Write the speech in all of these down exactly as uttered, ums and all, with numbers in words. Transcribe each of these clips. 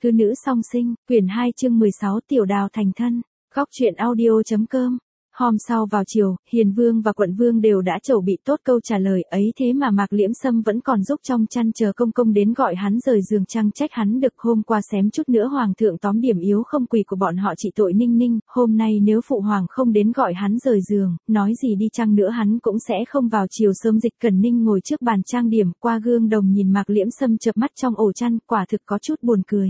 Thứ nữ song sinh, quyển hai chương mười sáu Tiểu Đào thành thân. Góc truyện audio.com. Hôm sau vào chiều, Hiền Vương và Quận Vương đều đã chuẩn bị tốt câu trả lời ấy, thế mà Mạc Liễm Sâm vẫn còn giúp trong chăn chờ công công đến gọi hắn rời giường, chăng trách hắn được hôm qua xém chút nữa hoàng thượng tóm điểm yếu không quỳ của bọn họ trị tội Ninh Ninh, hôm nay nếu phụ hoàng không đến gọi hắn rời giường, nói gì đi chăng nữa hắn cũng sẽ không vào chiều sớm. Dịch Cẩn Ninh ngồi trước bàn trang điểm, qua gương đồng nhìn Mạc Liễm Sâm chợp mắt trong ổ chăn, quả thực có chút buồn cười.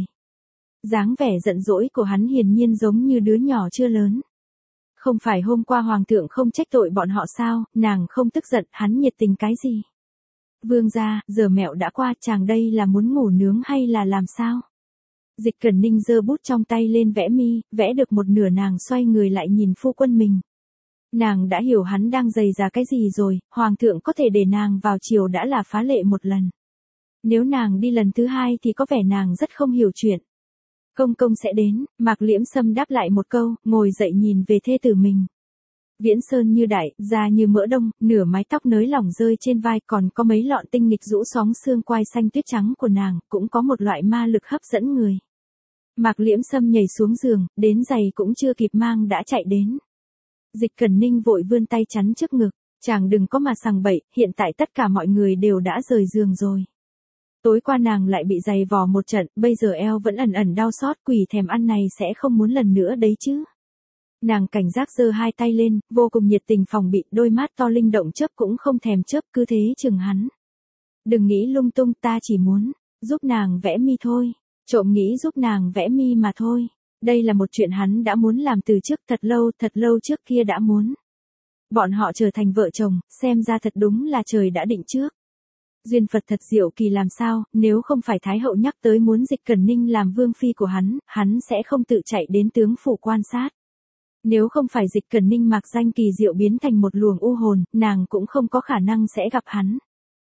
Dáng vẻ giận dỗi của hắn hiển nhiên giống như đứa nhỏ chưa lớn. Không phải hôm qua hoàng thượng không trách tội bọn họ sao, nàng không tức giận, hắn nhiệt tình cái gì? Vương gia, giờ mẹo đã qua, chàng đây là muốn ngủ nướng hay là làm sao? Dịch Cẩn Ninh giơ bút trong tay lên vẽ mi, vẽ được một nửa nàng xoay người lại nhìn phu quân mình. Nàng đã hiểu hắn đang giày ra cái gì rồi, hoàng thượng có thể để nàng vào chiều đã là phá lệ một lần. Nếu nàng đi lần thứ hai thì có vẻ nàng rất không hiểu chuyện. Công công sẽ đến, Mạc Liễm Sâm đáp lại một câu, ngồi dậy nhìn về thê tử mình. Viễn sơn như đại, da như mỡ đông, nửa mái tóc nới lỏng rơi trên vai, còn có mấy lọn tinh nghịch rũ sóng xương quai xanh tuyết trắng của nàng, cũng có một loại ma lực hấp dẫn người. Mạc Liễm Sâm nhảy xuống giường, đến giày cũng chưa kịp mang đã chạy đến. Dịch Cẩn Ninh vội vươn tay chắn trước ngực, chàng đừng có mà sằng bậy, hiện tại tất cả mọi người đều đã rời giường rồi. Tối qua nàng lại bị giày vò một trận, bây giờ eo vẫn ẩn ẩn đau xót, quỷ thèm ăn này sẽ không muốn lần nữa đấy chứ. Nàng cảnh giác giơ hai tay lên, vô cùng nhiệt tình phòng bị, đôi mắt to linh động chớp cũng không thèm chớp, cứ thế chừng hắn. Đừng nghĩ lung tung, ta chỉ muốn giúp nàng vẽ mi thôi, trộm nghĩ giúp nàng vẽ mi mà thôi. Đây là một chuyện hắn đã muốn làm từ trước, thật lâu, thật lâu trước kia đã muốn. Bọn họ trở thành vợ chồng, xem ra thật đúng là trời đã định trước. Duyên Phật thật diệu kỳ làm sao, nếu không phải Thái hậu nhắc tới muốn Dịch Cẩn Ninh làm vương phi của hắn, hắn sẽ không tự chạy đến tướng phủ quan sát. Nếu không phải Dịch Cẩn Ninh mặc danh kỳ diệu biến thành một luồng u hồn, nàng cũng không có khả năng sẽ gặp hắn.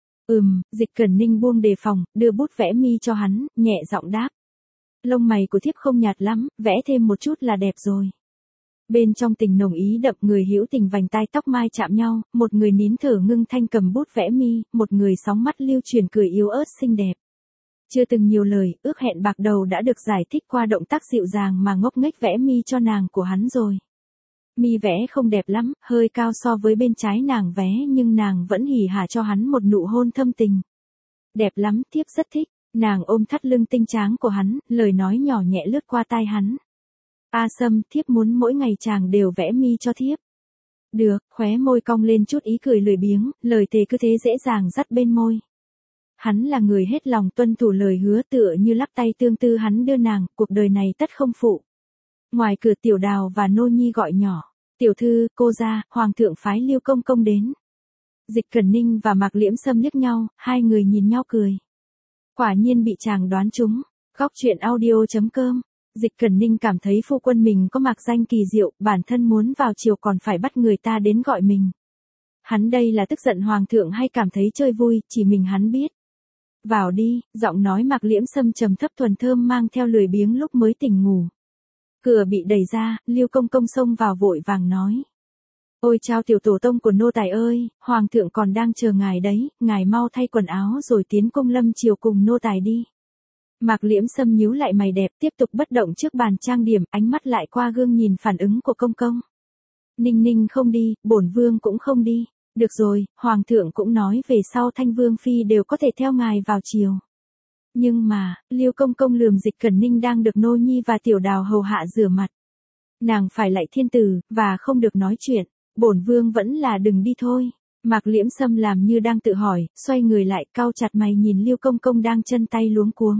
Ừm, Dịch Cẩn Ninh buông đề phòng, đưa bút vẽ mi cho hắn, nhẹ giọng đáp. Lông mày của thiếp không nhạt lắm, vẽ thêm một chút là đẹp rồi. Bên trong tình nồng ý đậm, người hữu tình vành tai tóc mai chạm nhau, một người nín thở ngưng thanh cầm bút vẽ mi, một người sóng mắt lưu truyền cười yếu ớt xinh đẹp. Chưa từng nhiều lời, ước hẹn bạc đầu đã được giải thích qua động tác dịu dàng mà ngốc nghếch vẽ mi cho nàng của hắn rồi. Mi vẽ không đẹp lắm, hơi cao so với bên trái nàng vẽ, nhưng nàng vẫn hỉ hả cho hắn một nụ hôn thâm tình. Đẹp lắm, thiếp rất thích. Nàng ôm thắt lưng tinh tráng của hắn, lời nói nhỏ nhẹ lướt qua tai hắn. A Sâm, thiếp muốn mỗi ngày chàng đều vẽ mi cho thiếp. Được, khóe môi cong lên chút ý cười lười biếng, lời thề cứ thế dễ dàng dắt bên môi. Hắn là người hết lòng tuân thủ lời hứa, tựa như lắp tay tương tư hắn đưa nàng, cuộc đời này tất không phụ. Ngoài cửa Tiểu Đào và Nô Nhi gọi nhỏ, tiểu thư, cô ra, hoàng thượng phái Liêu công công đến. Dịch Cẩn Ninh và Mạc Liễm Sâm liếc nhau, hai người nhìn nhau cười. Quả nhiên bị chàng đoán trúng. Góc truyện audio.com. Dịch Cẩn Ninh cảm thấy phu quân mình có mạc danh kỳ diệu, bản thân muốn vào chiều còn phải bắt người ta đến gọi mình. Hắn đây là tức giận hoàng thượng hay cảm thấy chơi vui, chỉ mình hắn biết. Vào đi, giọng nói Mạc Liễm Sâm trầm thấp thuần thơm mang theo lười biếng lúc mới tỉnh ngủ. Cửa bị đẩy ra, Liêu công công xông vào vội vàng nói. Ôi chao tiểu tổ tông của nô tài ơi, hoàng thượng còn đang chờ ngài đấy, ngài mau thay quần áo rồi tiến cung lâm chiều cùng nô tài đi. Mạc Liễm Sâm nhíu lại mày đẹp, tiếp tục bất động trước bàn trang điểm, ánh mắt lại qua gương nhìn phản ứng của công công. Ninh Ninh không đi, bổn vương cũng không đi. Được rồi, hoàng thượng cũng nói về sau Thanh Vương phi đều có thể theo ngài vào chiều. Nhưng mà, Liêu công công lườm Dịch Cẩn Ninh đang được Nô Nhi và Tiểu Đào hầu hạ rửa mặt. Nàng phải lạy thiên tử, và không được nói chuyện. Bổn vương vẫn là đừng đi thôi. Mạc Liễm Sâm làm như đang tự hỏi, xoay người lại cau chặt mày nhìn Liêu công công đang chân tay luống cuống.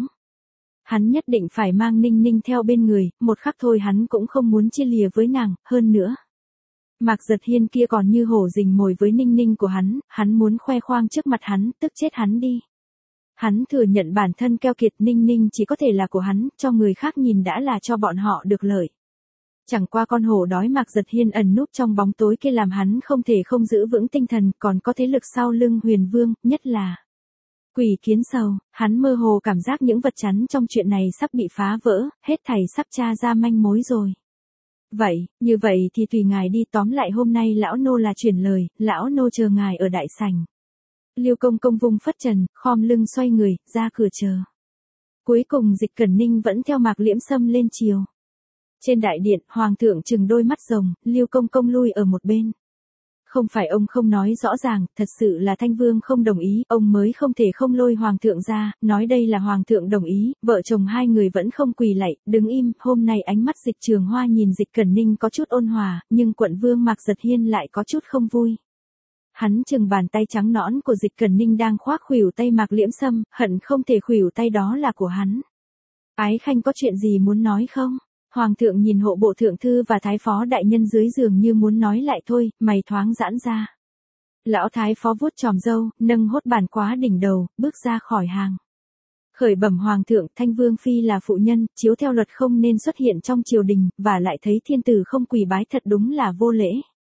Hắn nhất định phải mang Ninh Ninh theo bên người, một khắc thôi hắn cũng không muốn chia lìa với nàng, hơn nữa. Mạc Giật Hiên kia còn như hổ rình mồi với Ninh Ninh của hắn, hắn muốn khoe khoang trước mặt hắn, tức chết hắn đi. Hắn thừa nhận bản thân keo kiệt, Ninh Ninh chỉ có thể là của hắn, cho người khác nhìn đã là cho bọn họ được lợi. Chẳng qua con hổ đói Mạc Giật Hiên ẩn núp trong bóng tối kia làm hắn không thể không giữ vững tinh thần, còn có thế lực sau lưng Huyền Vương, nhất là Quỷ Kiến Sầu. Hắn mơ hồ cảm giác những vật chắn trong chuyện này sắp bị phá vỡ, hết thảy sắp tra ra manh mối rồi. Vậy, như vậy thì tùy ngài đi, tóm lại hôm nay lão nô là chuyển lời, lão nô chờ ngài ở đại sảnh. Liêu công công vung phất trần, khom lưng xoay người, ra cửa chờ. Cuối cùng Dịch Cẩn Ninh vẫn theo Mạc Liễm Sâm lên triều. Trên đại điện, Hoàng thượng trừng đôi mắt rồng, Liêu Công Công lui ở một bên. Không phải ông không nói rõ ràng, thật sự là Thanh Vương không đồng ý, ông mới không thể không lôi Hoàng thượng ra, nói đây là Hoàng thượng đồng ý, vợ chồng hai người vẫn không quỳ lạy, đứng im, hôm nay ánh mắt Dịch Trường Hoa nhìn Dịch Cẩn Ninh có chút ôn hòa, nhưng quận vương Mạc Giật Hiên lại có chút không vui. Hắn chừng bàn tay trắng nõn của Dịch Cẩn Ninh đang khoác khuỷu tay Mạc Liễm Sâm, hận không thể khuỷu tay đó là của hắn. Ái Khanh có chuyện gì muốn nói không? Hoàng thượng nhìn hộ bộ thượng thư và thái phó đại nhân dưới giường như muốn nói lại thôi, mày thoáng giãn ra. Lão thái phó vuốt chòm râu, nâng hốt bàn quá đỉnh đầu, bước ra khỏi hàng. Khởi bẩm Hoàng thượng, Thanh Vương Phi là phụ nhân, chiếu theo luật không nên xuất hiện trong triều đình, và lại thấy thiên tử không quỳ bái thật đúng là vô lễ.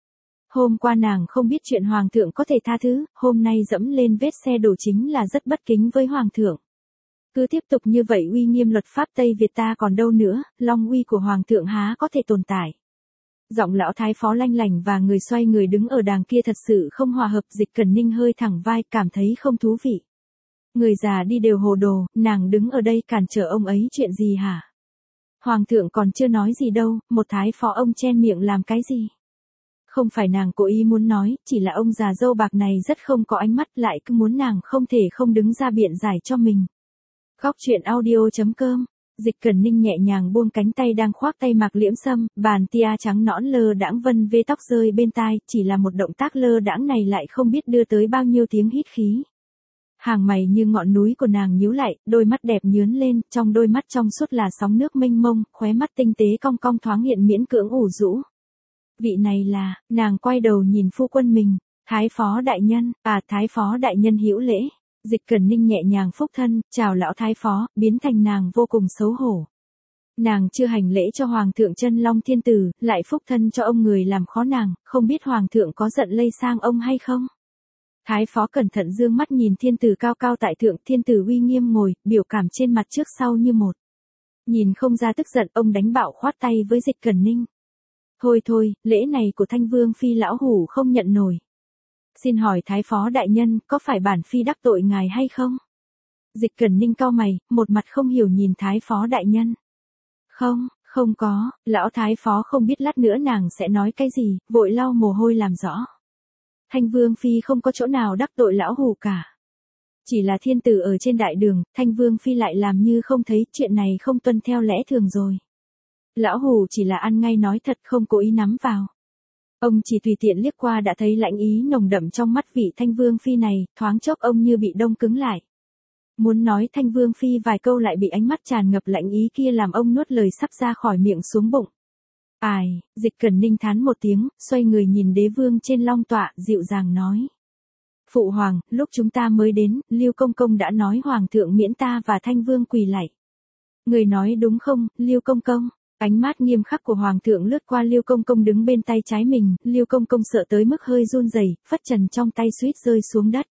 Hôm qua nàng không biết chuyện Hoàng thượng có thể tha thứ, hôm nay dẫm lên vết xe đổ chính là rất bất kính với Hoàng thượng. Cứ tiếp tục như vậy uy nghiêm luật pháp Tây Việt ta còn đâu nữa, long uy của Hoàng thượng há có thể tồn tại. Giọng lão thái phó lanh lảnh và người xoay người đứng ở đàng kia thật sự không hòa hợp. Dịch Cẩn Ninh hơi thẳng vai, cảm thấy không thú vị. Người già đi đều hồ đồ, nàng đứng ở đây cản trở ông ấy chuyện gì hả? Hoàng thượng còn chưa nói gì đâu, một thái phó ông chen miệng làm cái gì? Không phải nàng cố ý muốn nói, chỉ là ông già dâu bạc này rất không có ánh mắt, lại cứ muốn nàng không thể không đứng ra biện giải cho mình. Góc truyện audio.com. Dịch Cẩn Ninh nhẹ nhàng buông cánh tay đang khoác tay Mạc Liễm Sâm, bàn tia trắng nõn lơ đãng vân vê tóc rơi bên tai, chỉ là một động tác lơ đãng này lại không biết đưa tới bao nhiêu tiếng hít khí. Hàng mày như ngọn núi của nàng nhíu lại, đôi mắt đẹp nhướn lên, trong đôi mắt trong suốt là sóng nước mênh mông, khóe mắt tinh tế cong cong thoáng hiện miễn cưỡng ủ rũ. Vị này là, nàng quay đầu nhìn phu quân mình, thái phó đại nhân, à thái phó đại nhân hữu lễ. Dịch Cẩn Ninh nhẹ nhàng phúc thân, chào lão thái phó, biến thành nàng vô cùng xấu hổ. Nàng chưa hành lễ cho Hoàng thượng Chân Long Thiên Tử, lại phúc thân cho ông người làm khó nàng, không biết Hoàng thượng có giận lây sang ông hay không? Thái phó cẩn thận dương mắt nhìn Thiên Tử cao cao tại thượng, Thiên Tử uy nghiêm ngồi, biểu cảm trên mặt trước sau như một. Nhìn không ra tức giận, ông đánh bạo khoát tay với Dịch Cẩn Ninh. Thôi thôi, lễ này của Thanh Vương Phi lão hủ không nhận nổi. Xin hỏi thái phó đại nhân, có phải bản Phi đắc tội ngài hay không? Dịch Cẩn Ninh cau mày, một mặt không hiểu nhìn thái phó đại nhân. Không, không có, lão thái phó không biết lát nữa nàng sẽ nói cái gì, vội lau mồ hôi làm rõ. Thanh Vương Phi không có chỗ nào đắc tội lão hủ cả. Chỉ là thiên tử ở trên đại đường, Thanh Vương Phi lại làm như không thấy, chuyện này không tuân theo lẽ thường rồi. Lão hủ chỉ là ăn ngay nói thật, không cố ý nắm vào. Ông chỉ tùy tiện liếc qua đã thấy lãnh ý nồng đậm trong mắt vị Thanh Vương Phi này, thoáng chốc ông như bị đông cứng lại. Muốn nói Thanh Vương Phi vài câu lại bị ánh mắt tràn ngập lãnh ý kia làm ông nuốt lời sắp ra khỏi miệng xuống bụng. Ai, Dịch Cẩn Ninh thán một tiếng, xoay người nhìn đế vương trên long tọa, dịu dàng nói. Phụ hoàng, lúc chúng ta mới đến, Liêu Công Công đã nói Hoàng thượng miễn ta và Thanh Vương quỳ lạy. Người nói đúng không, Liêu Công Công? Ánh mắt nghiêm khắc của Hoàng thượng lướt qua Liêu Công Công đứng bên tay trái mình, Liêu Công Công sợ tới mức hơi run rẩy, phất trần trong tay suýt rơi xuống đất.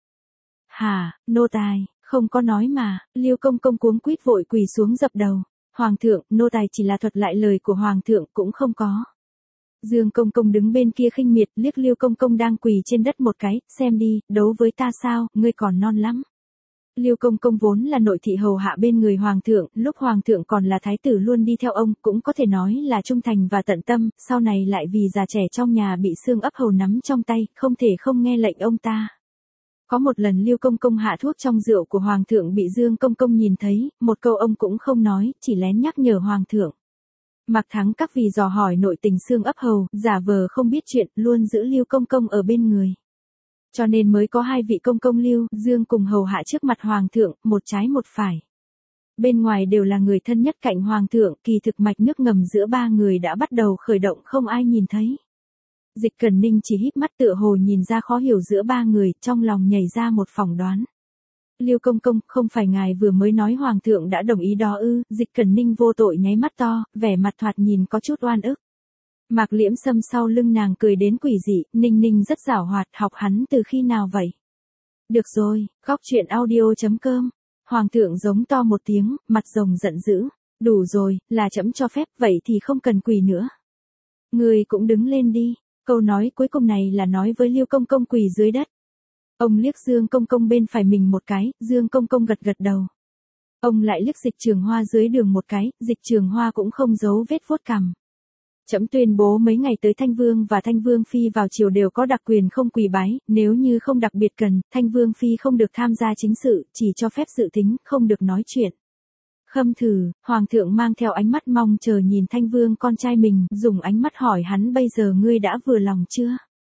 Hà, nô tài, không có nói mà, Liêu Công Công cuống quýt vội quỳ xuống dập đầu. Hoàng thượng, nô tài chỉ là thuật lại lời của Hoàng thượng cũng không có. Dương Công Công đứng bên kia khinh miệt, liếc Liêu Công Công đang quỳ trên đất một cái, xem đi, đấu với ta sao, ngươi còn non lắm. Liêu Công Công vốn là nội thị hầu hạ bên người Hoàng thượng, lúc Hoàng thượng còn là thái tử luôn đi theo ông, cũng có thể nói là trung thành và tận tâm, sau này lại vì già trẻ trong nhà bị xương ấp hầu nắm trong tay, không thể không nghe lệnh ông ta. Có một lần Liêu Công Công hạ thuốc trong rượu của Hoàng thượng bị Dương Công Công nhìn thấy, một câu ông cũng không nói, chỉ lén nhắc nhở Hoàng thượng. Mạc Thắng Các vì dò hỏi nội tình xương ấp hầu, giả vờ không biết chuyện, luôn giữ Liêu Công Công ở bên người. Cho nên mới có hai vị công công Liêu, Dương cùng hầu hạ trước mặt Hoàng thượng, một trái một phải. Bên ngoài đều là người thân nhất cạnh Hoàng thượng, kỳ thực mạch nước ngầm giữa ba người đã bắt đầu khởi động không ai nhìn thấy. Dịch Cẩn Ninh chỉ híp mắt tựa hồ nhìn ra khó hiểu giữa ba người, trong lòng nhảy ra một phỏng đoán. Liêu Công Công, không phải ngài vừa mới nói Hoàng thượng đã đồng ý đó ư? Dịch Cẩn Ninh vô tội nháy mắt to, vẻ mặt thoạt nhìn có chút oan ức. Mạc Liễm Sâm sau lưng nàng cười đến quỷ dị, Ninh Ninh rất giảo hoạt, học hắn từ khi nào vậy? Được rồi, góc truyện audio.com. Hoàng thượng giống to một tiếng, mặt rồng giận dữ. Đủ rồi, là trẫm cho phép, vậy thì không cần quỳ nữa. Người cũng đứng lên đi. Câu nói cuối cùng này là nói với Liêu Công Công quỳ dưới đất. Ông liếc Dương Công Công bên phải mình một cái, Dương Công Công gật gật đầu. Ông lại liếc Dịch Trường Hoa dưới đường một cái, Dịch Trường Hoa cũng không giấu vết vuốt cằm. Trẫm tuyên bố mấy ngày tới Thanh Vương và Thanh Vương Phi vào triều đều có đặc quyền không quỳ bái, nếu như không đặc biệt cần, Thanh Vương Phi không được tham gia chính sự, chỉ cho phép dự tính, không được nói chuyện. Khâm Thử, Hoàng thượng mang theo ánh mắt mong chờ nhìn Thanh Vương con trai mình, dùng ánh mắt hỏi hắn bây giờ ngươi đã vừa lòng chưa?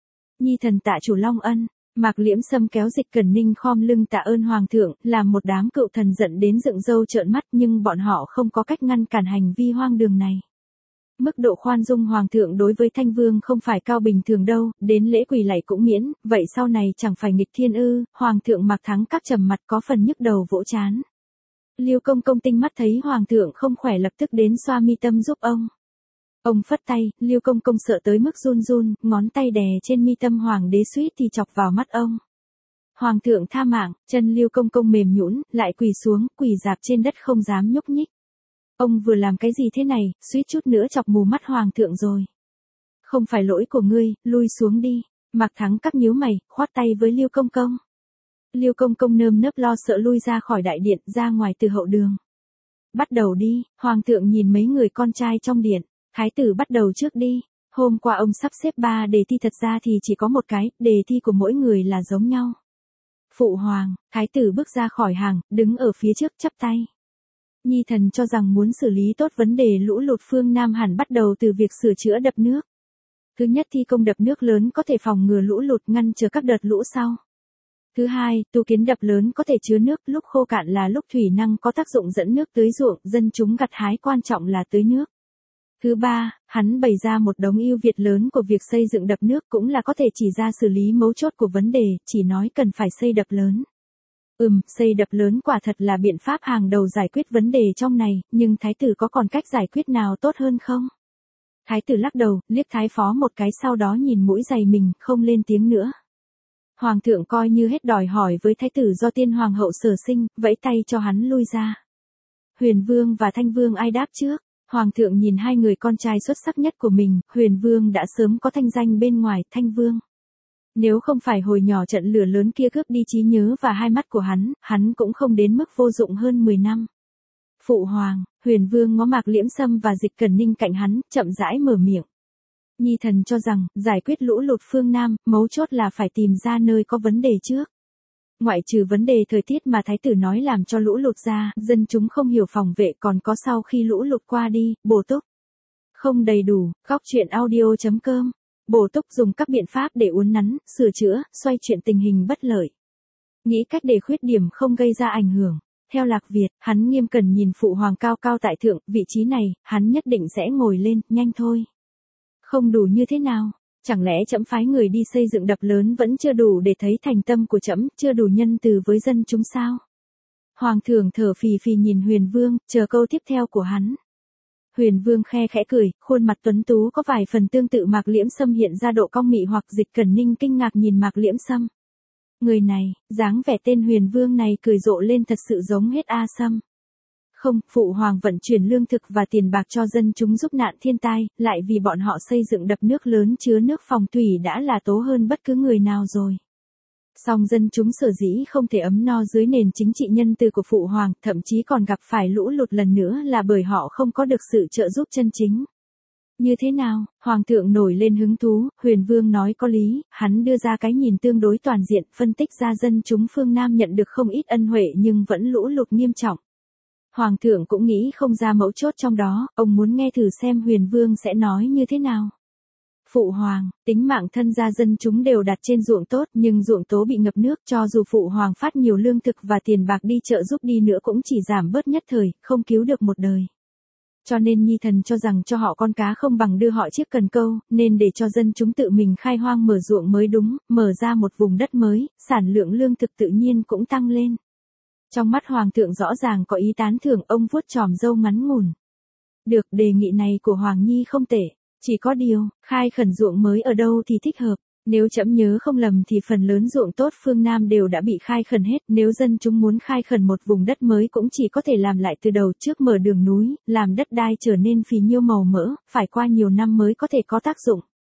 Nhi thần tạ chủ Long ân. Mạc Liễm Sâm kéo Dịch Cẩn Ninh khom lưng tạ ơn Hoàng thượng, làm một đám cựu thần giận đến dựng râu trợn mắt nhưng bọn họ không có cách ngăn cản hành vi hoang đường này. Mức độ khoan dung Hoàng thượng đối với Thanh Vương không phải cao bình thường đâu, đến lễ quỳ lạy cũng miễn, vậy sau này chẳng phải nghịch thiên ư? Hoàng thượng Mạc Thắng các trầm mặt có phần nhức đầu vỗ chán. Liêu Công Công tinh mắt thấy Hoàng thượng không khỏe lập tức đến xoa mi tâm giúp ông. Ông phất tay, Liêu Công Công sợ tới mức run run, ngón tay đè trên mi tâm Hoàng đế suýt thì chọc vào mắt ông. Hoàng thượng tha mạng, chân Liêu Công Công mềm nhũn, lại quỳ xuống, quỳ rạp trên đất không dám nhúc nhích. Ông vừa làm cái gì thế này, suýt chút nữa chọc mù mắt Hoàng thượng rồi. Không phải lỗi của ngươi, lui xuống đi. Mạc Thắng các nhíu mày, khoát tay với Liêu Công Công. Liêu Công Công nơm nớp lo sợ lui ra khỏi đại điện, ra ngoài từ hậu đường. Bắt đầu đi, Hoàng thượng nhìn mấy người con trai trong điện. Thái tử bắt đầu trước đi. Hôm qua ông sắp xếp ba đề thi, thật ra thì chỉ có một cái, đề thi của mỗi người là giống nhau. Phụ hoàng, thái tử bước ra khỏi hàng, đứng ở phía trước chắp tay. Nhi thần cho rằng muốn xử lý tốt vấn đề lũ lụt phương Nam hẳn bắt đầu từ việc sửa chữa đập nước. Thứ nhất, thi công đập nước lớn có thể phòng ngừa lũ lụt, ngăn chứa các đợt lũ sau. Thứ hai, tu kiến đập lớn có thể chứa nước, lúc khô cạn là lúc thủy năng có tác dụng dẫn nước tưới ruộng, dân chúng gặt hái quan trọng là tưới nước. Thứ ba, hắn bày ra một đống ưu việt lớn của việc xây dựng đập nước, cũng là có thể chỉ ra xử lý mấu chốt của vấn đề, chỉ nói cần phải xây đập lớn. Ừm, xây đập lớn quả thật là biện pháp hàng đầu giải quyết vấn đề trong này, nhưng thái tử có còn cách giải quyết nào tốt hơn không? Thái tử lắc đầu, liếc thái phó một cái, sau đó nhìn mũi giày mình, không lên tiếng nữa. Hoàng thượng coi như hết đòi hỏi với thái tử do tiên hoàng hậu sở sinh, vẫy tay cho hắn lui ra. Huyền Vương và Thanh Vương ai đáp trước? Hoàng thượng nhìn hai người con trai xuất sắc nhất của mình, Huyền Vương đã sớm có thanh danh bên ngoài, Thanh Vương. Nếu không phải hồi nhỏ trận lửa lớn kia cướp đi trí nhớ và hai mắt của hắn, hắn cũng không đến mức vô dụng hơn mười năm. Phụ hoàng, Huyền Vương ngó Mạc Liễm Sâm và Dịch Cẩn Ninh cạnh hắn, chậm rãi mở miệng. Nhi thần cho rằng, giải quyết lũ lụt phương Nam, mấu chốt là phải tìm ra nơi có vấn đề trước. Ngoại trừ vấn đề thời tiết mà thái tử nói làm cho lũ lụt ra, dân chúng không hiểu phòng vệ, còn có sau khi lũ lụt qua đi, bổ túc. Không đầy đủ, góc truyện audio chấm com. Bổ túc dùng các biện pháp để uốn nắn, sửa chữa, xoay chuyển tình hình bất lợi. Nghĩ cách để khuyết điểm không gây ra ảnh hưởng. Theo Lạc Việt, hắn nghiêm cẩn nhìn phụ hoàng cao cao tại thượng, vị trí này, hắn nhất định sẽ ngồi lên, nhanh thôi. Không đủ như thế nào? Chẳng lẽ trẫm phái người đi xây dựng đập lớn vẫn chưa đủ để thấy thành tâm của trẫm, chưa đủ nhân từ với dân chúng sao? Hoàng thượng thở phì phì nhìn Huyền Vương, chờ câu tiếp theo của hắn. Huyền Vương khe khẽ cười, khuôn mặt tuấn tú có vài phần tương tự Mạc Liễm Sâm hiện ra độ cong mị hoặc. Dịch Cẩn Ninh kinh ngạc nhìn Mạc Liễm Sâm. Người này, dáng vẻ tên Huyền Vương này cười rộ lên thật sự giống hết A Sâm. Không, phụ hoàng vận chuyển lương thực và tiền bạc cho dân chúng giúp nạn thiên tai, lại vì bọn họ xây dựng đập nước lớn chứa nước phòng thủy đã là tố hơn bất cứ người nào rồi. Song dân chúng sở dĩ không thể ấm no dưới nền chính trị nhân từ của phụ hoàng, thậm chí còn gặp phải lũ lụt lần nữa là bởi họ không có được sự trợ giúp chân chính. Như thế nào? Hoàng thượng nổi lên hứng thú, Huyền Vương nói có lý, hắn đưa ra cái nhìn tương đối toàn diện, phân tích ra dân chúng phương Nam nhận được không ít ân huệ nhưng vẫn lũ lụt nghiêm trọng. Hoàng thượng cũng nghĩ không ra mấu chốt trong đó, ông muốn nghe thử xem Huyền Vương sẽ nói như thế nào. Phụ hoàng, tính mạng thân gia dân chúng đều đặt trên ruộng tốt, nhưng ruộng tố bị ngập nước, cho dù phụ hoàng phát nhiều lương thực và tiền bạc đi trợ giúp đi nữa cũng chỉ giảm bớt nhất thời, không cứu được một đời. Cho nên nhi thần cho rằng cho họ con cá không bằng đưa họ chiếc cần câu, nên để cho dân chúng tự mình khai hoang mở ruộng mới đúng, mở ra một vùng đất mới, sản lượng lương thực tự nhiên cũng tăng lên. Trong mắt hoàng thượng rõ ràng có ý tán thưởng, ông vuốt chòm râu ngắn ngủn. Được, đề nghị này của Hoàng Nhi không tệ, chỉ có điều, khai khẩn ruộng mới ở đâu thì thích hợp. Nếu trẫm nhớ không lầm thì phần lớn ruộng tốt phương Nam đều đã bị khai khẩn hết, nếu dân chúng muốn khai khẩn một vùng đất mới cũng chỉ có thể làm lại từ đầu, trước mở đường núi, làm đất đai trở nên phì nhiêu màu mỡ, phải qua nhiều năm mới có thể có tác dụng.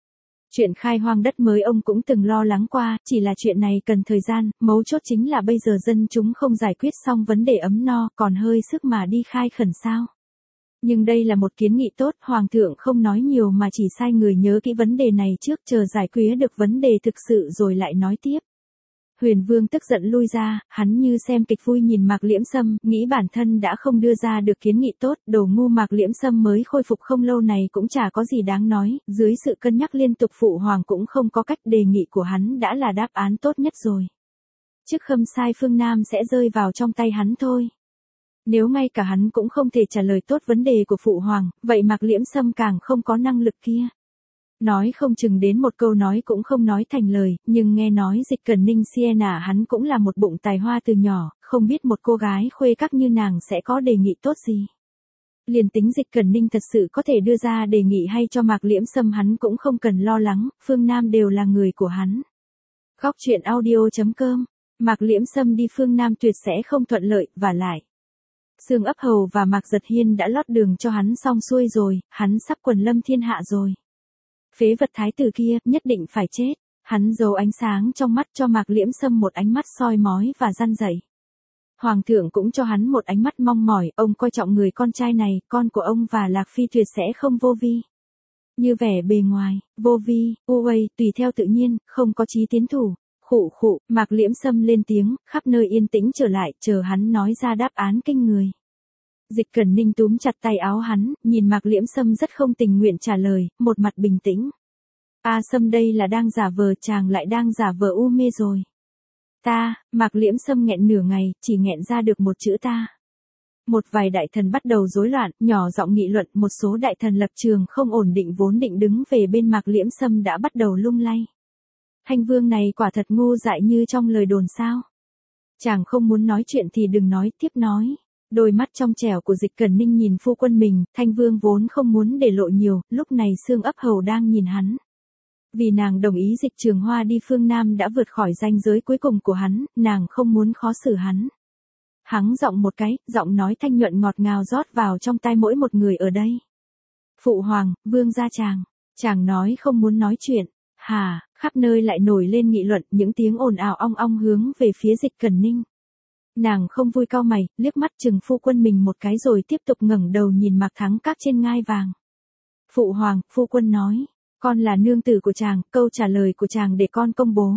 Chuyện khai hoang đất mới ông cũng từng lo lắng qua, chỉ là chuyện này cần thời gian, mấu chốt chính là bây giờ dân chúng không giải quyết xong vấn đề ấm no, còn hơi sức mà đi khai khẩn sao. Nhưng đây là một kiến nghị tốt, Hoàng thượng không nói nhiều mà chỉ sai người nhớ kỹ vấn đề này trước, chờ giải quyết được vấn đề thực sự rồi lại nói tiếp. Huyền Vương tức giận lui ra, hắn như xem kịch vui nhìn Mạc Liễm Sâm, nghĩ bản thân đã không đưa ra được kiến nghị tốt, đồ ngu Mạc Liễm Sâm mới khôi phục không lâu này cũng chả có gì đáng nói, dưới sự cân nhắc liên tục phụ hoàng cũng không có cách, đề nghị của hắn đã là đáp án tốt nhất rồi. Chức khâm sai phương Nam sẽ rơi vào trong tay hắn thôi. Nếu ngay cả hắn cũng không thể trả lời tốt vấn đề của phụ hoàng, vậy Mạc Liễm Sâm càng không có năng lực kia. Nói không chừng đến một câu nói cũng không nói thành lời, nhưng nghe nói Dịch Cẩn Ninh Sienna hắn cũng là một bụng tài hoa từ nhỏ, không biết một cô gái khuê các như nàng sẽ có đề nghị tốt gì. Liền tính Dịch Cẩn Ninh thật sự có thể đưa ra đề nghị hay cho Mạc Liễm Sâm hắn cũng không cần lo lắng, phương Nam đều là người của hắn. Góc truyện audio chấm com, Mạc Liễm Sâm đi phương Nam tuyệt sẽ không thuận lợi, và lại. Sương Ấp Hầu và Mạc Giật Hiên đã lót đường cho hắn xong xuôi rồi, hắn sắp quần lâm thiên hạ rồi. Phế vật thái tử kia, nhất định phải chết. Hắn giấu ánh sáng trong mắt cho Mạc Liễm Sâm một ánh mắt soi mói và răn dạy. Hoàng thượng cũng cho hắn một ánh mắt mong mỏi, ông coi trọng người con trai này, con của ông và Lạc Phi tuyệt sẽ không vô vi. Như vẻ bề ngoài, vô vi, u uây, tùy theo tự nhiên, không có chí tiến thủ. Khụ khụ, Mạc Liễm Sâm lên tiếng, khắp nơi yên tĩnh trở lại, chờ hắn nói ra đáp án kinh người. Dịch Cẩn Ninh túm chặt tay áo hắn, nhìn Mạc Liễm Sâm rất không tình nguyện trả lời, một mặt bình tĩnh. A à, Sâm đây là đang giả vờ, chàng lại đang giả vờ u mê rồi. Ta, Mạc Liễm Sâm nghẹn nửa ngày, chỉ nghẹn ra được một chữ ta. Một vài đại thần bắt đầu rối loạn, nhỏ giọng nghị luận, một số đại thần lập trường không ổn định vốn định đứng về bên Mạc Liễm Sâm đã bắt đầu lung lay. Hành vương này quả thật ngu dại như trong lời đồn sao. Chàng không muốn nói chuyện thì đừng nói, tiếp nói. Đôi mắt trong trẻo của Dịch Cẩn Ninh nhìn phu quân mình, Thanh Vương vốn không muốn để lộ nhiều, lúc này Sương Ấp Hầu đang nhìn hắn. Vì nàng đồng ý Dịch Trường Hoa đi phương Nam đã vượt khỏi ranh giới cuối cùng của hắn, nàng không muốn khó xử hắn. Hắng giọng một cái, giọng nói thanh nhuận ngọt ngào rót vào trong tai mỗi một người ở đây. Phụ hoàng, vương gia chàng, chàng nói không muốn nói chuyện, hà, khắp nơi lại nổi lên nghị luận, những tiếng ồn ào ong ong hướng về phía Dịch Cẩn Ninh. Nàng không vui cau mày, liếc mắt chừng phu quân mình một cái rồi tiếp tục ngẩng đầu nhìn Mạc Thắng Các trên ngai vàng. Phụ hoàng, phu quân nói, con là nương tử của chàng, câu trả lời của chàng để con công bố.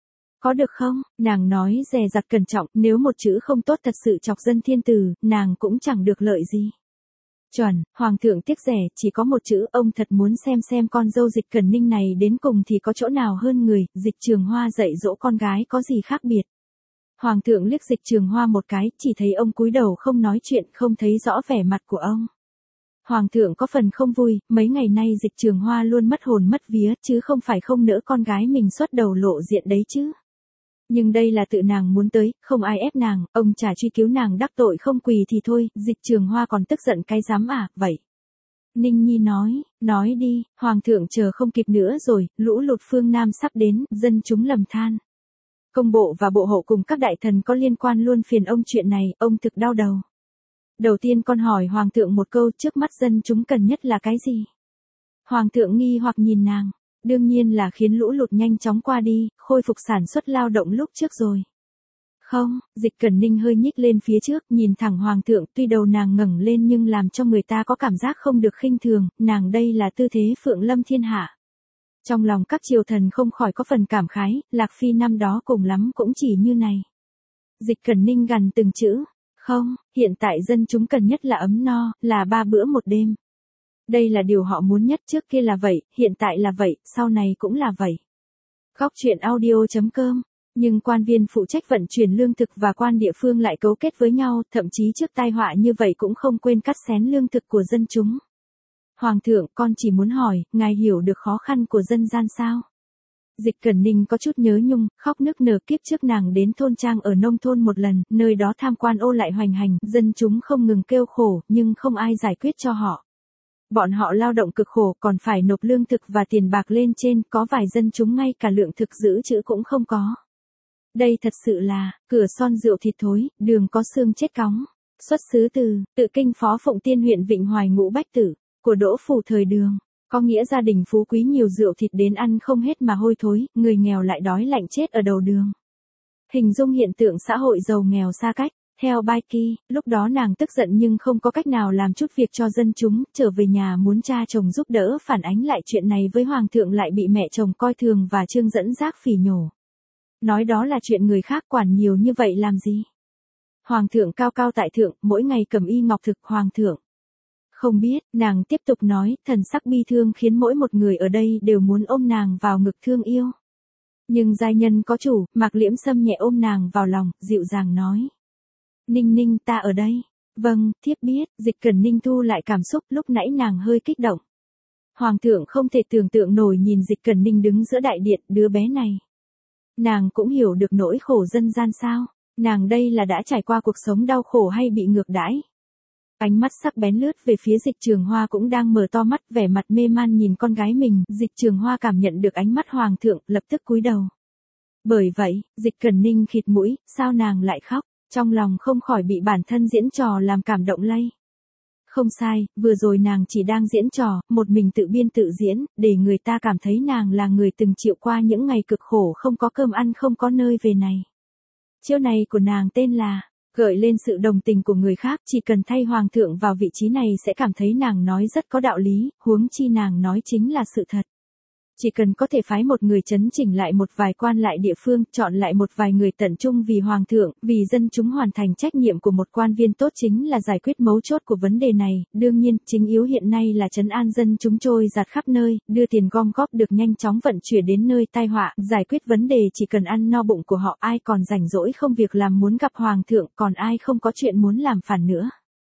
Có được không? Nàng nói dè dặt cẩn trọng, nếu một chữ không tốt thật sự chọc dân thiên tử, nàng cũng chẳng được lợi gì. Chuẩn, hoàng thượng tiếc rẻ, chỉ có một chữ, ông thật muốn xem xem con dâu Dịch Cẩn Ninh này đến cùng thì có chỗ nào hơn người, Dịch Trường Hoa dạy dỗ con gái có gì khác biệt. Hoàng thượng liếc Dịch Trường Hoa một cái, chỉ thấy ông cúi đầu không nói chuyện, không thấy rõ vẻ mặt của ông. Hoàng thượng có phần không vui, mấy ngày nay Dịch Trường Hoa luôn mất hồn mất vía, chứ không phải không nỡ con gái mình xuất đầu lộ diện đấy chứ. Nhưng đây là tự nàng muốn tới, không ai ép nàng, ông chả truy cứu nàng đắc tội không quỳ thì thôi, Dịch Trường Hoa còn tức giận cái dám à, vậy. Ninh Nhi nói, nói đi, Hoàng thượng chờ không kịp nữa rồi, lũ lụt phương Nam sắp đến, dân chúng lầm than. Công bộ và bộ hộ cùng các đại thần có liên quan luôn phiền ông chuyện này, ông thực đau đầu. Đầu tiên con hỏi Hoàng thượng một câu, trước mắt dân chúng cần nhất là cái gì? Hoàng thượng nghi hoặc nhìn nàng, đương nhiên là khiến lũ lụt nhanh chóng qua đi, khôi phục sản xuất lao động lúc trước rồi. Không, Dịch Cẩn Ninh hơi nhích lên phía trước, nhìn thẳng Hoàng thượng, tuy đầu nàng ngẩng lên nhưng làm cho người ta có cảm giác không được khinh thường, nàng đây là tư thế phượng lâm thiên hạ. Trong lòng các triều thần không khỏi có phần cảm khái, Lạc Phi năm đó cùng lắm cũng chỉ như này. Dịch Cẩn Ninh gằn từng chữ, không, hiện tại dân chúng cần nhất là ấm no, là ba bữa một đêm. Đây là điều họ muốn nhất, trước kia là vậy, hiện tại là vậy, sau này cũng là vậy. Góc truyện audio chấm com, nhưng quan viên phụ trách vận chuyển lương thực và quan địa phương lại cấu kết với nhau, thậm chí trước tai họa như vậy cũng không quên cắt xén lương thực của dân chúng. Hoàng thượng, con chỉ muốn hỏi, ngài hiểu được khó khăn của dân gian sao? Dịch Cẩn Ninh có chút nhớ nhung, khóc nức nở, kiếp trước nàng đến thôn trang ở nông thôn một lần, nơi đó tham quan ô lại hoành hành, dân chúng không ngừng kêu khổ, nhưng không ai giải quyết cho họ. Bọn họ lao động cực khổ, còn phải nộp lương thực và tiền bạc lên trên, có vài dân chúng ngay cả lượng thực giữ trữ cũng không có. Đây thật sự là, cửa son rượu thịt thối, đường có xương chết cóng. Xuất xứ từ, tự kinh Phó Phụng Tiên huyện Vịnh Hoài Ngũ Bách Tử, của Đỗ Phủ thời Đường. Có nghĩa gia đình phú quý nhiều rượu thịt đến ăn không hết mà hôi thối, người nghèo lại đói lạnh chết ở đầu đường. Hình dung hiện tượng xã hội giàu nghèo xa cách. Theo Baiki, lúc đó nàng tức giận nhưng không có cách nào làm chút việc cho dân chúng, trở về nhà muốn cha chồng giúp đỡ phản ánh lại chuyện này với hoàng thượng lại bị mẹ chồng coi thường và Trương Dẫn Giác phỉ nhổ. Nói đó là chuyện người khác quản nhiều như vậy làm gì? Hoàng thượng cao cao tại thượng, mỗi ngày cầm y ngọc thực hoàng thượng. Không biết, nàng tiếp tục nói, thần sắc bi thương khiến mỗi một người ở đây đều muốn ôm nàng vào ngực thương yêu. Nhưng giai nhân có chủ, Mạc Liễm Sâm nhẹ ôm nàng vào lòng, dịu dàng nói. Ninh Ninh ta ở đây. Vâng, thiếp biết, Dịch Cẩn Ninh thu lại cảm xúc, lúc nãy nàng hơi kích động. Hoàng thượng không thể tưởng tượng nổi nhìn Dịch Cẩn Ninh đứng giữa đại điện, đứa bé này. Nàng cũng hiểu được nỗi khổ dân gian sao, nàng đây là đã trải qua cuộc sống đau khổ hay bị ngược đãi. Ánh mắt sắc bén lướt về phía Dịch Trường Hoa cũng đang mở to mắt vẻ mặt mê man nhìn con gái mình, Dịch Trường Hoa cảm nhận được ánh mắt hoàng thượng, lập tức cúi đầu. Bởi vậy, Dịch Cẩn Ninh khịt mũi, sao nàng lại khóc, trong lòng không khỏi bị bản thân diễn trò làm cảm động lây. Không sai, vừa rồi nàng chỉ đang diễn trò, một mình tự biên tự diễn, để người ta cảm thấy nàng là người từng chịu qua những ngày cực khổ không có cơm ăn không có nơi về này. Chiêu này của nàng tên là gợi lên sự đồng tình của người khác, chỉ cần thay hoàng thượng vào vị trí này sẽ cảm thấy nàng nói rất có đạo lý, huống chi nàng nói chính là sự thật. Chỉ cần có thể phái một người chấn chỉnh lại một vài quan lại địa phương, chọn lại một vài người tận trung vì hoàng thượng, vì dân chúng hoàn thành trách nhiệm của một quan viên tốt chính là giải quyết mấu chốt của vấn đề này. Đương nhiên, chính yếu hiện nay là trấn an dân chúng trôi giạt khắp nơi, đưa tiền gom góp được nhanh chóng vận chuyển đến nơi tai họa, giải quyết vấn đề chỉ cần ăn no bụng của họ, ai còn rảnh rỗi không việc làm muốn gặp hoàng thượng, còn ai không có chuyện muốn làm phản nữa.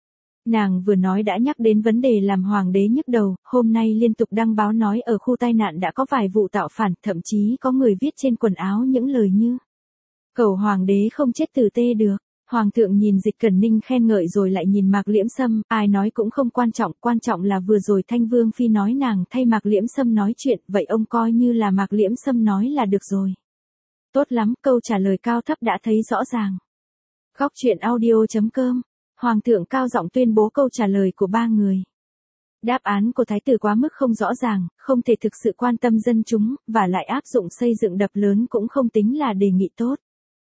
Nàng vừa nói đã nhắc đến vấn đề làm hoàng đế nhức đầu, hôm nay liên tục đăng báo nói ở khu tai nạn đã có vài vụ tạo phản, thậm chí có người viết trên quần áo những lời như cầu hoàng đế không chết tử tê được. Hoàng thượng nhìn Dịch Cẩn Ninh khen ngợi rồi lại nhìn Mạc Liễm Sâm, ai nói cũng không quan trọng, quan trọng là vừa rồi Thanh Vương Phi nói nàng thay Mạc Liễm Sâm nói chuyện, vậy ông coi như là Mạc Liễm Sâm nói là được rồi. Tốt lắm, câu trả lời cao thấp đã thấy rõ ràng. Góc truyện audio chấm com. Hoàng thượng cao giọng tuyên bố câu trả lời của ba người. Đáp án của thái tử quá mức không rõ ràng, không thể thực sự quan tâm dân chúng, và lại áp dụng xây dựng đập lớn cũng không tính là đề nghị tốt.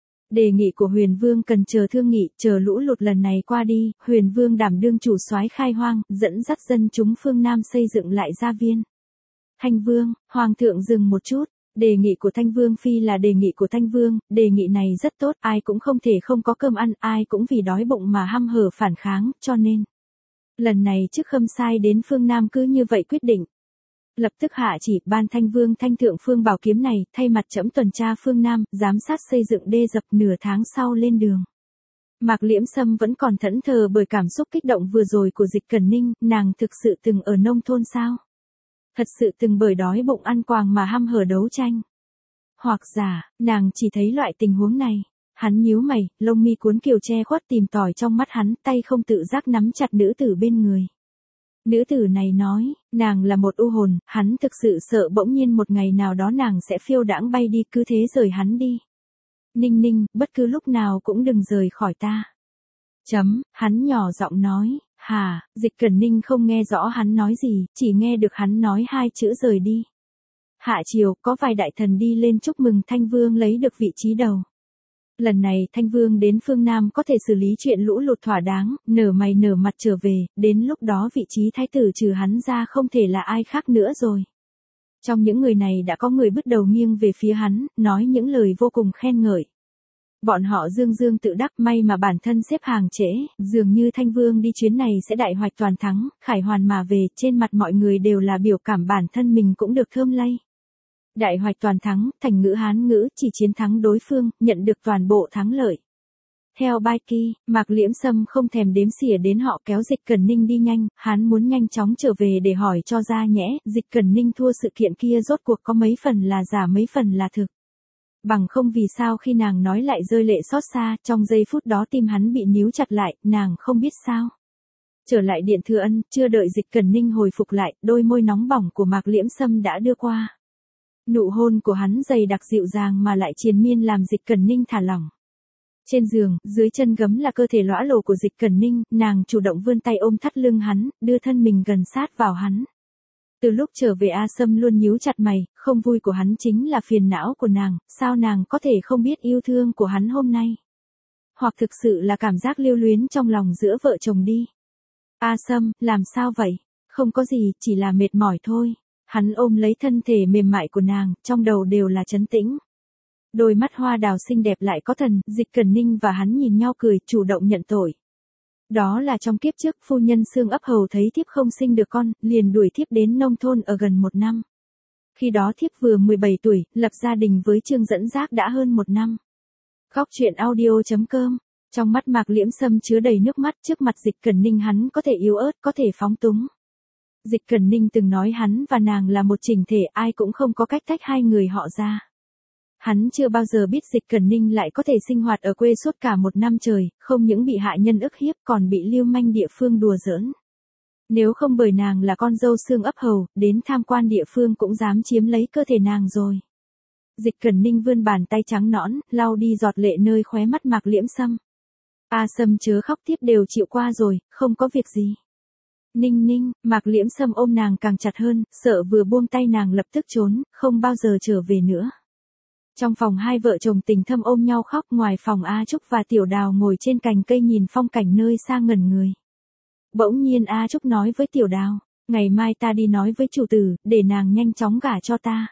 Đề nghị của Huyền Vương cần chờ thương nghị, chờ lũ lụt lần này qua đi, Huyền Vương đảm đương chủ soái khai hoang, dẫn dắt dân chúng phương Nam xây dựng lại gia viên. Thanh Vương, Hoàng thượng dừng một chút. Đề nghị của Thanh Vương Phi là đề nghị của Thanh Vương, đề nghị này rất tốt, ai cũng không thể không có cơm ăn, ai cũng vì đói bụng mà hăm hở phản kháng, cho nên. Lần này chức khâm sai đến phương Nam cứ như vậy quyết định. Lập tức hạ chỉ ban Thanh Vương Thanh Thượng Phương Bảo Kiếm này, thay mặt trẫm tuần tra phương Nam, giám sát xây dựng đê dập nửa tháng sau lên đường. Mạc Liễm Sâm vẫn còn thẫn thờ bởi cảm xúc kích động vừa rồi của Dịch Cẩn Ninh, nàng thực sự từng ở nông thôn sao? Thật sự từng bởi đói bụng ăn quàng mà hăm hở đấu tranh. Hoặc giả, nàng chỉ thấy loại tình huống này. Hắn nhíu mày, lông mi cuốn kiều che khuất tìm tòi trong mắt hắn, tay không tự giác nắm chặt nữ tử bên người. Nữ tử này nói, nàng là một u hồn, hắn thực sự sợ bỗng nhiên một ngày nào đó nàng sẽ phiêu đãng bay đi, cứ thế rời hắn đi. Ninh Ninh, bất cứ lúc nào cũng đừng rời khỏi ta. Chấm, hắn nhỏ giọng nói. Hà, Dịch Cẩn Ninh không nghe rõ hắn nói gì, chỉ nghe được hắn nói hai chữ rời đi. Hạ chiều, có vài đại thần đi lên chúc mừng Thanh Vương lấy được vị trí đầu. Lần này Thanh Vương đến phương Nam có thể xử lý chuyện lũ lụt thỏa đáng, nở mày nở mặt trở về, đến lúc đó vị trí thái tử trừ hắn ra không thể là ai khác nữa rồi. Trong những người này đã có người bước đầu nghiêng về phía hắn, nói những lời vô cùng khen ngợi. Bọn họ dương dương tự đắc, may mà bản thân xếp hàng trễ, dường như Thanh Vương đi chuyến này sẽ đại hoạch toàn thắng, khải hoàn mà về, trên mặt mọi người đều là biểu cảm bản thân mình cũng được thơm lây. Đại hoạch toàn thắng, thành ngữ Hán ngữ, chỉ chiến thắng đối phương, nhận được toàn bộ thắng lợi. Theo Baiki, Mạc Liễm Sâm không thèm đếm xỉa đến họ kéo Dịch Cẩn Ninh đi nhanh, hắn muốn nhanh chóng trở về để hỏi cho ra nhẽ, Dịch Cẩn Ninh thua sự kiện kia rốt cuộc có mấy phần là giả mấy phần là thực. Bằng không vì sao khi nàng nói lại rơi lệ xót xa, trong giây phút đó tim hắn bị níu chặt lại, nàng không biết sao. Trở lại điện Thừa Ân, chưa đợi Dịch Cẩn Ninh hồi phục lại, đôi môi nóng bỏng của Mạc Liễm Sâm đã đưa qua. Nụ hôn của hắn dày đặc dịu dàng mà lại triền miên làm Dịch Cẩn Ninh thả lỏng. Trên giường, dưới chân gấm là cơ thể lõa lồ của Dịch Cẩn Ninh, nàng chủ động vươn tay ôm thắt lưng hắn, đưa thân mình gần sát vào hắn. Từ lúc trở về A Sâm luôn nhíu chặt mày, không vui của hắn chính là phiền não của nàng, sao nàng có thể không biết yêu thương của hắn hôm nay. Hoặc thực sự là cảm giác lưu luyến trong lòng giữa vợ chồng đi. A Sâm, làm sao vậy? Không có gì, chỉ là mệt mỏi thôi. Hắn ôm lấy thân thể mềm mại của nàng, trong đầu đều là trấn tĩnh. Đôi mắt hoa đào xinh đẹp lại có thần, Dịch Cẩn Ninh và hắn nhìn nhau cười, chủ động nhận tội. Đó là trong kiếp trước phu nhân xương ấp hầu thấy thiếp không sinh được con, liền đuổi thiếp đến nông thôn ở gần một năm. Khi đó thiếp vừa mười bảy tuổi, lập gia đình với Trương Dẫn Giác đã hơn một năm. Góc truyện audio chấm com. Trong mắt Mạc Liễm Sâm chứa đầy nước mắt, trước mặt Dịch Cẩn Ninh hắn có thể yếu ớt, có thể phóng túng. Dịch Cẩn Ninh từng nói hắn và nàng là một chỉnh thể, ai cũng không có cách tách hai người họ ra. Hắn chưa bao giờ biết Dịch Cẩn Ninh lại có thể sinh hoạt ở quê suốt cả một năm trời, không những bị hạ nhân ức hiếp còn bị lưu manh địa phương đùa giỡn. Nếu không bởi nàng là con dâu xương ấp hầu, đến tham quan địa phương cũng dám chiếm lấy cơ thể nàng rồi. Dịch Cẩn Ninh vươn bàn tay trắng nõn, lau đi giọt lệ nơi khóe mắt Mạc Liễm Sâm. A Sâm chớ khóc, tiếp đều chịu qua rồi, không có việc gì. Ninh Ninh, Mạc Liễm Sâm ôm nàng càng chặt hơn, sợ vừa buông tay nàng lập tức trốn, không bao giờ trở về nữa. Trong phòng hai vợ chồng tình thâm ôm nhau khóc, ngoài phòng A Trúc và Tiểu Đào ngồi trên cành cây nhìn phong cảnh nơi xa ngẩn người. Bỗng nhiên A Trúc nói với Tiểu Đào, ngày mai ta đi nói với chủ tử, để nàng nhanh chóng gả cho ta.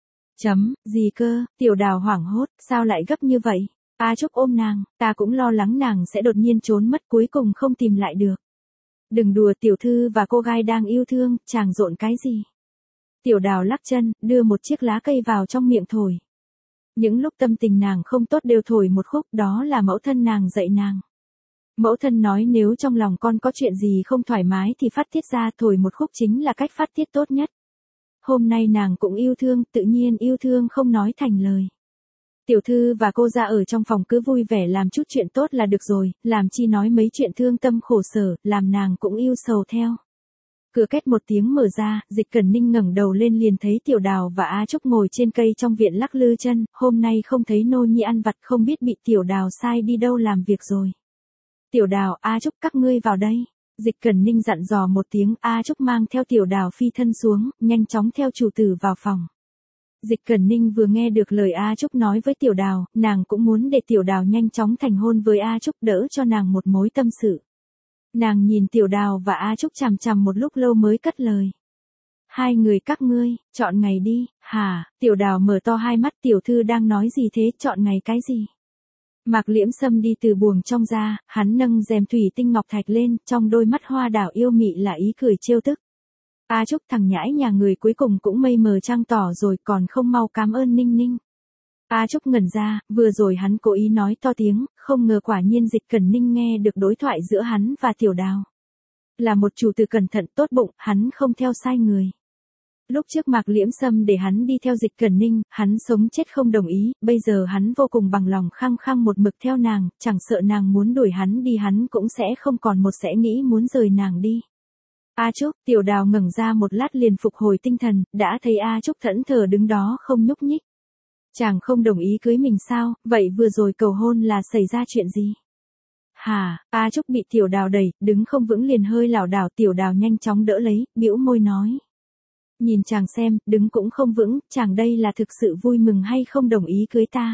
Chấm, gì cơ, Tiểu Đào hoảng hốt, sao lại gấp như vậy? A Trúc ôm nàng, ta cũng lo lắng nàng sẽ đột nhiên trốn mất cuối cùng không tìm lại được. Đừng đùa, tiểu thư và cô gái đang yêu thương, chàng rộn cái gì? Tiểu Đào lắc chân, đưa một chiếc lá cây vào trong miệng thổi. Những lúc tâm tình nàng không tốt đều thổi một khúc, đó là mẫu thân nàng dạy nàng. Mẫu thân nói nếu trong lòng con có chuyện gì không thoải mái thì phát tiết ra, thổi một khúc chính là cách phát tiết tốt nhất. Hôm nay nàng cũng yêu thương, tự nhiên yêu thương không nói thành lời. Tiểu thư và cô ra ở trong phòng cứ vui vẻ làm chút chuyện tốt là được rồi, làm chi nói mấy chuyện thương tâm khổ sở, làm nàng cũng yêu sầu theo. Cửa két một tiếng mở ra, Dịch Cẩn Ninh ngẩng đầu lên liền thấy Tiểu Đào và A Trúc ngồi trên cây trong viện lắc lư chân, hôm nay không thấy nô nhi ăn vặt, không biết bị Tiểu Đào sai đi đâu làm việc rồi. Tiểu Đào, A Trúc các ngươi vào đây. Dịch Cẩn Ninh dặn dò một tiếng, A Trúc mang theo Tiểu Đào phi thân xuống, nhanh chóng theo chủ tử vào phòng. Dịch Cẩn Ninh vừa nghe được lời A Trúc nói với Tiểu Đào, nàng cũng muốn để Tiểu Đào nhanh chóng thành hôn với A Trúc, đỡ cho nàng một mối tâm sự. Nàng nhìn Tiểu Đào và A Trúc chằm chằm một lúc lâu mới cất lời. Hai người các ngươi, chọn ngày đi. Hả? Tiểu Đào mở to hai mắt, tiểu thư đang nói gì thế, chọn ngày cái gì? Mạc Liễm Sâm đi từ buồng trong ra, hắn nâng rèm thủy tinh ngọc thạch lên, trong đôi mắt hoa đào yêu mị là ý cười trêu tức. A Trúc, thằng nhãi nhà người cuối cùng cũng mây mờ trăng tỏ rồi, còn không mau cảm ơn Ninh Ninh. A Trúc ngẩn ra, vừa rồi hắn cố ý nói to tiếng, không ngờ quả nhiên Dịch Cẩn Ninh nghe được đối thoại giữa hắn và Tiểu Đào. Là một chủ tử cẩn thận tốt bụng, hắn không theo sai người. Lúc trước Mạc Liễm Sâm để hắn đi theo Dịch Cẩn Ninh, hắn sống chết không đồng ý, bây giờ hắn vô cùng bằng lòng khăng khăng một mực theo nàng, chẳng sợ nàng muốn đuổi hắn đi hắn cũng sẽ không còn một sẽ nghĩ muốn rời nàng đi. A Trúc, Tiểu Đào ngẩng ra một lát liền phục hồi tinh thần, đã thấy A Trúc thẫn thờ đứng đó không nhúc nhích. Chàng không đồng ý cưới mình sao, vậy vừa rồi cầu hôn là xảy ra chuyện gì? Hà, A Trúc bị Tiểu Đào đẩy, đứng không vững liền hơi lảo đảo, Tiểu Đào nhanh chóng đỡ lấy, bĩu môi nói. Nhìn chàng xem, đứng cũng không vững, chàng đây là thực sự vui mừng hay không đồng ý cưới ta?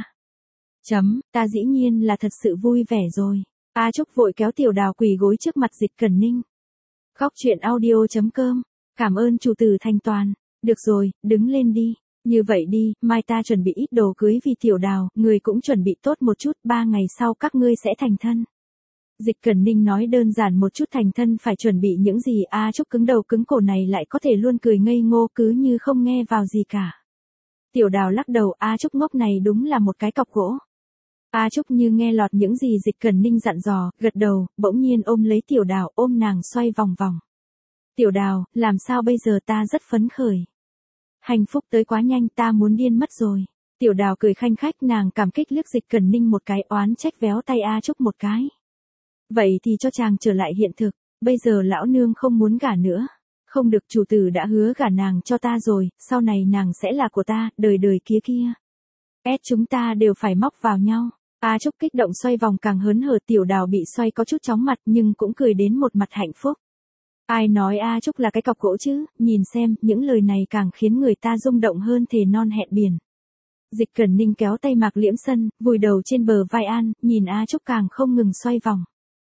Chấm, ta dĩ nhiên là thật sự vui vẻ rồi. A Trúc vội kéo Tiểu Đào quỳ gối trước mặt Dịch Cẩn Ninh. Góc truyện audio chấm com, cảm ơn chủ tử thành toàn. Được rồi, đứng lên đi. Như vậy đi, mai ta chuẩn bị ít đồ cưới vì Tiểu Đào, người cũng chuẩn bị tốt một chút, ba ngày sau các ngươi sẽ thành thân. Dịch Cẩn Ninh nói đơn giản một chút, thành thân phải chuẩn bị những gì? A Trúc cứng đầu cứng cổ này lại có thể luôn cười ngây ngô cứ như không nghe vào gì cả. Tiểu Đào lắc đầu, A Trúc ngốc này đúng là một cái cọc gỗ. A Trúc như nghe lọt những gì Dịch Cẩn Ninh dặn dò, gật đầu, bỗng nhiên ôm lấy Tiểu Đào, ôm nàng xoay vòng vòng. Tiểu Đào, làm sao bây giờ, ta rất phấn khởi. Hạnh phúc tới quá nhanh, ta muốn điên mất rồi. Tiểu Đào cười khanh khách, nàng cảm kích liếc Dịch Cẩn Ninh một cái, oán trách véo tay A Trúc một cái. Vậy thì cho chàng trở lại hiện thực, bây giờ lão nương không muốn gả nữa. Không được, chủ tử đã hứa gả nàng cho ta rồi, sau này nàng sẽ là của ta, đời đời kia kia. Ép chúng ta đều phải móc vào nhau. A Trúc kích động xoay vòng càng hớn hở, Tiểu Đào bị xoay có chút chóng mặt nhưng cũng cười đến một mặt hạnh phúc. Ai nói A Trúc là cái cọc gỗ chứ, nhìn xem, những lời này càng khiến người ta rung động hơn thề non hẹn biển. Dịch Cẩn Ninh kéo tay Mạc Liễm Sân, vùi đầu trên bờ vai An, nhìn A Trúc càng không ngừng xoay vòng.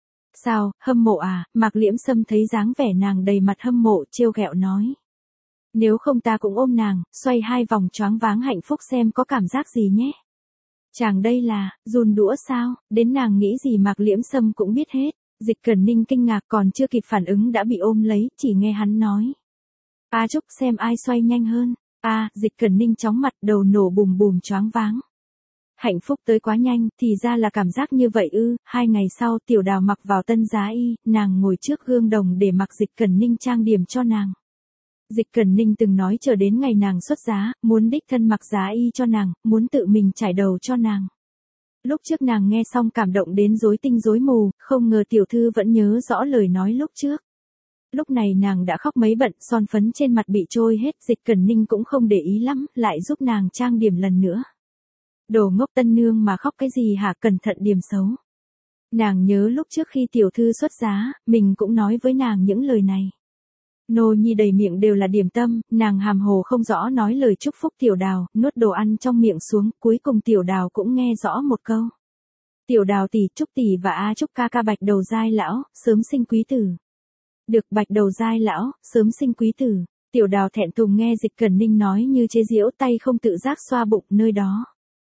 Sao, hâm mộ à, Mạc Liễm Sâm thấy dáng vẻ nàng đầy mặt hâm mộ, trêu ghẹo nói. Nếu không ta cũng ôm nàng, xoay hai vòng choáng váng hạnh phúc xem có cảm giác gì nhé. Chàng đây là, run đũa sao, đến nàng nghĩ gì Mạc Liễm Sâm cũng biết hết. Dịch Cẩn Ninh kinh ngạc còn chưa kịp phản ứng đã bị ôm lấy, chỉ nghe hắn nói. A Trúc xem ai xoay nhanh hơn. A, Dịch Cẩn Ninh chóng mặt đầu nổ bùm bùm choáng váng. Hạnh phúc tới quá nhanh, thì ra là cảm giác như vậy ư, hai ngày sau Tiểu Đào mặc vào tân giá y, nàng ngồi trước gương đồng để mặc Dịch Cẩn Ninh trang điểm cho nàng. Dịch Cẩn Ninh từng nói chờ đến ngày nàng xuất giá, muốn đích thân mặc giá y cho nàng, muốn tự mình trải đầu cho nàng. Lúc trước nàng nghe xong cảm động đến rối tinh rối mù, không ngờ tiểu thư vẫn nhớ rõ lời nói lúc trước. Lúc này nàng đã khóc mấy bận, son phấn trên mặt bị trôi hết, Dịch Cẩn Ninh cũng không để ý lắm, lại giúp nàng trang điểm lần nữa. Đồ ngốc tân nương mà khóc cái gì hả, cẩn thận điểm xấu. Nàng nhớ lúc trước khi tiểu thư xuất giá, mình cũng nói với nàng những lời này. Nô nhi đầy miệng đều là điểm tâm, nàng hàm hồ không rõ nói lời chúc phúc Tiểu Đào, nuốt đồ ăn trong miệng xuống, cuối cùng Tiểu Đào cũng nghe rõ một câu. Tiểu Đào tỷ, Trúc tỷ và A Trúc ca ca bạch đầu giai lão, sớm sinh quý tử. Được, bạch đầu giai lão, sớm sinh quý tử. Tiểu Đào thẹn thùng nghe Dịch Cẩn Ninh nói như chế giễu, tay không tự giác xoa bụng nơi đó.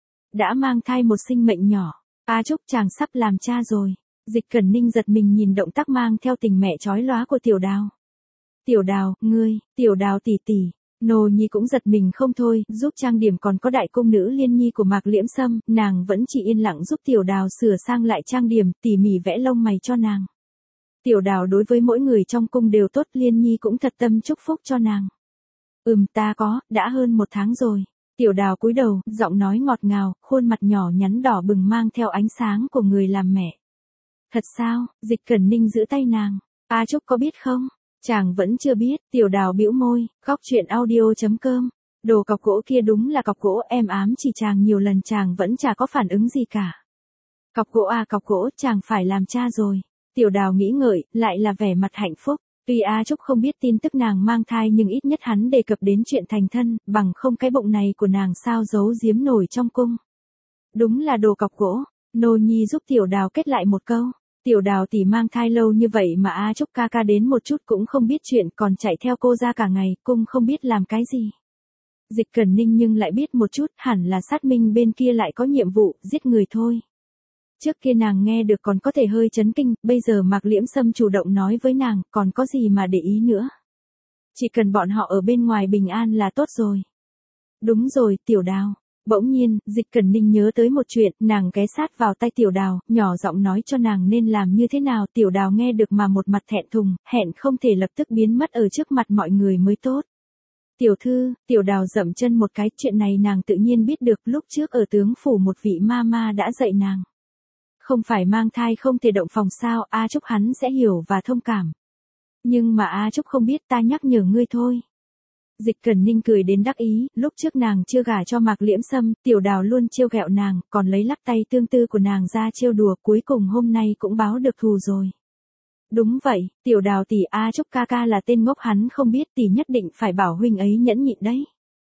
Đã mang thai một sinh mệnh nhỏ, A Trúc chàng sắp làm cha rồi. Dịch Cẩn Ninh giật mình nhìn động tác mang theo tình mẹ chói lóa của Tiểu Đào. Tiểu Đào, ngươi, Tiểu Đào tỷ tỷ, nô nhi cũng giật mình không thôi, giúp trang điểm còn có đại cung nữ Liên Nhi của Mạc Liễm Sâm, nàng vẫn chỉ yên lặng giúp Tiểu Đào sửa sang lại trang điểm, tỉ mỉ vẽ lông mày cho nàng. Tiểu Đào đối với mỗi người trong cung đều tốt, Liên Nhi cũng thật tâm chúc phúc cho nàng. Ừm ta có, đã hơn một tháng rồi. Tiểu Đào cúi đầu, giọng nói ngọt ngào, khuôn mặt nhỏ nhắn đỏ bừng mang theo ánh sáng của người làm mẹ. Thật sao, Dịch Cẩn Ninh giữ tay nàng. A Trúc có biết không? Chàng vẫn chưa biết, Tiểu Đào bĩu môi, khóc chuyện audio chấm com. Đồ cọc gỗ kia đúng là cọc gỗ, em ám chỉ chàng nhiều lần chàng vẫn chả có phản ứng gì cả. Cọc gỗ à cọc gỗ, chàng phải làm cha rồi. Tiểu Đào nghĩ ngợi, lại là vẻ mặt hạnh phúc. Tuy A Trúc không biết tin tức nàng mang thai nhưng ít nhất hắn đề cập đến chuyện thành thân, bằng không cái bụng này của nàng sao giấu giếm nổi trong cung. Đúng là đồ cọc gỗ, nô nhi giúp Tiểu Đào kết lại một câu. Tiểu Đào tỷ mang thai lâu như vậy mà A Trúc ca ca đến một chút cũng không biết chuyện, còn chạy theo cô ra cả ngày, cung không biết làm cái gì. Dịch Cẩn Ninh nhưng lại biết một chút, hẳn là sát minh bên kia lại có nhiệm vụ, giết người thôi. Trước kia nàng nghe được còn có thể hơi chấn kinh, bây giờ Mạc Liễm Sâm chủ động nói với nàng, còn có gì mà để ý nữa. Chỉ cần bọn họ ở bên ngoài bình an là tốt rồi. Đúng rồi, Tiểu Đào. Bỗng nhiên, Dịch Cẩn Ninh nhớ tới một chuyện, nàng ghé sát vào tay Tiểu Đào, nhỏ giọng nói cho nàng nên làm như thế nào. Tiểu Đào nghe được mà một mặt thẹn thùng, hẹn không thể lập tức biến mất ở trước mặt mọi người mới tốt. Tiểu thư, Tiểu Đào dậm chân một cái, chuyện này nàng tự nhiên biết được, lúc trước ở tướng phủ một vị ma ma đã dạy nàng. Không phải mang thai không thể động phòng sao, A Trúc hắn sẽ hiểu và thông cảm. Nhưng mà A Trúc không biết, ta nhắc nhở ngươi thôi. Dịch Cẩn Ninh cười đến đắc ý, lúc trước nàng chưa gả cho Mạc Liễm Sâm, Tiểu Đào luôn trêu ghẹo nàng, còn lấy lắc tay tương tư của nàng ra trêu đùa, cuối cùng hôm nay cũng báo được thù rồi. Đúng vậy, Tiểu Đào tỷ, A Trúc ca ca là tên ngốc, hắn không biết, tỷ nhất định phải bảo huynh ấy nhẫn nhịn đấy.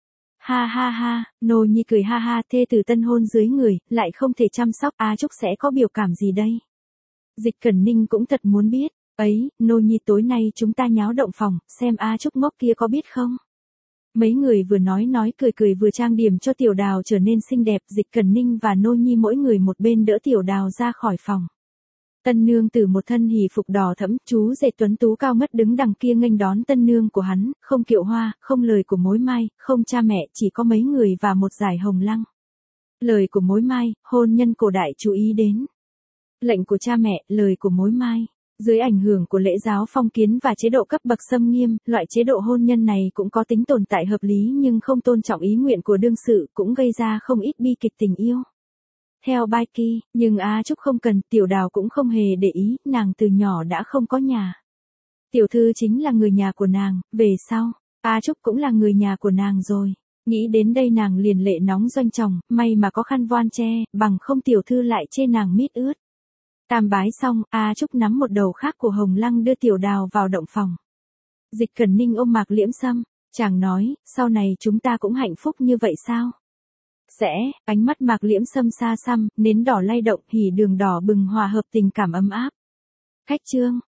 Ha ha ha, nô nhi cười ha ha, thê tử tân hôn dưới người, lại không thể chăm sóc, A Trúc sẽ có biểu cảm gì đây? Dịch Cẩn Ninh cũng thật muốn biết, ấy, nô nhi tối nay chúng ta nháo động phòng, xem A Trúc ngốc kia có biết không? Mấy người vừa nói nói cười cười vừa trang điểm cho Tiểu Đào trở nên xinh đẹp, Dịch Cẩn Ninh và nô nhi mỗi người một bên đỡ Tiểu Đào ra khỏi phòng. Tân nương tử một thân hỉ phục đỏ thẫm, chú rể tuấn tú cao ngất đứng đằng kia nghênh đón tân nương của hắn, không kiệu hoa, không lời của mối mai, không cha mẹ, chỉ có mấy người và một dải hồng lăng. Lời của mối mai, hôn nhân cổ đại chú ý đến. Lệnh của cha mẹ, lời của mối mai. Dưới ảnh hưởng của lễ giáo phong kiến và chế độ cấp bậc xâm nghiêm, loại chế độ hôn nhân này cũng có tính tồn tại hợp lý nhưng không tôn trọng ý nguyện của đương sự, cũng gây ra không ít bi kịch tình yêu. Theo Bai Ki, nhưng A Trúc không cần, Tiểu Đào cũng không hề để ý, nàng từ nhỏ đã không có nhà. Tiểu thư chính là người nhà của nàng, về sau, A Trúc cũng là người nhà của nàng rồi. Nghĩ đến đây nàng liền lệ nóng doanh chồng, may mà có khăn voan che, bằng không tiểu thư lại chê nàng mít ướt. Tam bái xong, A Trúc nắm một đầu khác của Hồng Lăng đưa Tiểu Đào vào động phòng. Dịch Cẩn Ninh ôm Mạc Liễm Sâm, chàng nói, sau này chúng ta cũng hạnh phúc như vậy sao? Sẽ, ánh mắt Mạc Liễm Sâm xa xăm, nến đỏ lay động, hỉ đường đỏ bừng hòa hợp tình cảm ấm áp. Khách chương